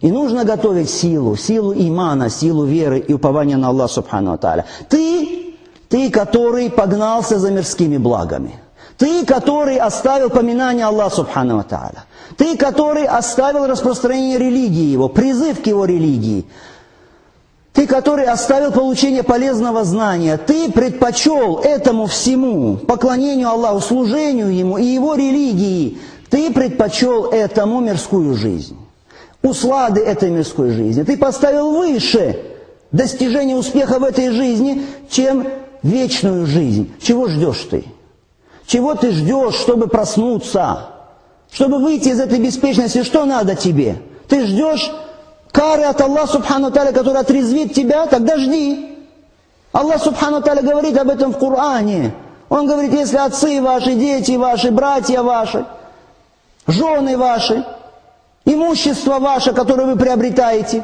И нужно готовить силу имана, силу веры и упования на Аллах Субхану ва Тааля. Ты, который погнался за мирскими благами. Ты, который оставил поминание Аллаха Субхану ва Тааля. Ты, который оставил распространение религии Его, призыв к Его религии. Ты, который оставил получение полезного знания. Ты предпочел этому всему, поклонению Аллаху, служению Ему и Его религии. Ты предпочел этому мирскую жизнь. Услады этой мирской жизни. Ты поставил выше достижение успеха в этой жизни, чем вечную жизнь. Чего ждешь ты? Чего ты ждешь, чтобы проснуться? Чтобы выйти из этой беспечности, что надо тебе? Ты ждешь кары от Аллаха Субхану Тааля, который отрезвит тебя? Тогда жди. Аллах Субхану Тааля говорит об этом в Коране. Он говорит, если отцы ваши, дети ваши, братья ваши, жены ваши, имущество ваше, которое вы приобретаете,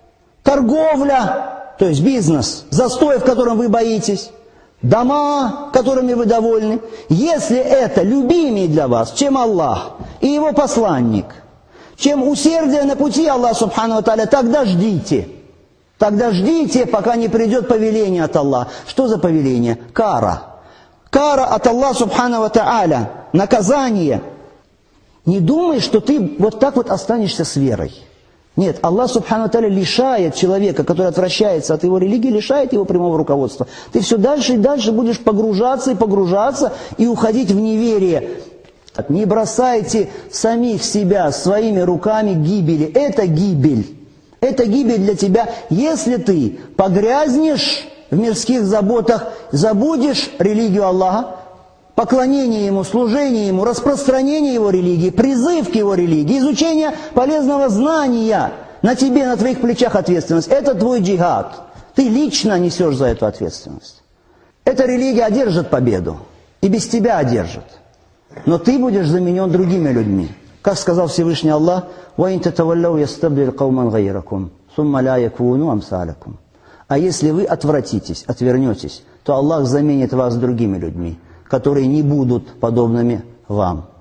торговля, то есть бизнес, застой, в котором вы боитесь, дома, которыми вы довольны, если это любимее для вас, чем Аллах и Его посланник, чем усердие на пути Аллаха Субхану ва Тааля, тогда ждите. Тогда ждите, пока не придет повеление от Аллаха. Что за повеление? Кара. Кара от Аллаха Субхану ва Тааля, наказание. Не думай, что ты вот так вот останешься с верой. Нет, Аллах Субхану ва Тааля лишает человека, который отвращается от его религии, лишает его прямого руководства. Ты все дальше и дальше будешь погружаться и уходить в неверие. Не бросайте самих себя своими руками гибели. Это гибель. Это гибель для тебя, если ты погрязнешь в мирских заботах, забудешь религию Аллаха, поклонение Ему, служение Ему, распространение Его религии, призыв к Его религии, изучение полезного знания. На тебе, на твоих плечах ответственность. Это твой джихад. Ты лично несешь за эту ответственность. Эта религия одержит победу. И без тебя одержит. Но ты будешь заменен другими людьми. Как сказал Всевышний Аллах, «Ваин татавалляу ястабдиль кауман гайракум, сумма ля якуну амсалякум». А если вы отвратитесь, отвернетесь, то Аллах заменит вас другими людьми, которые не будут подобными вам.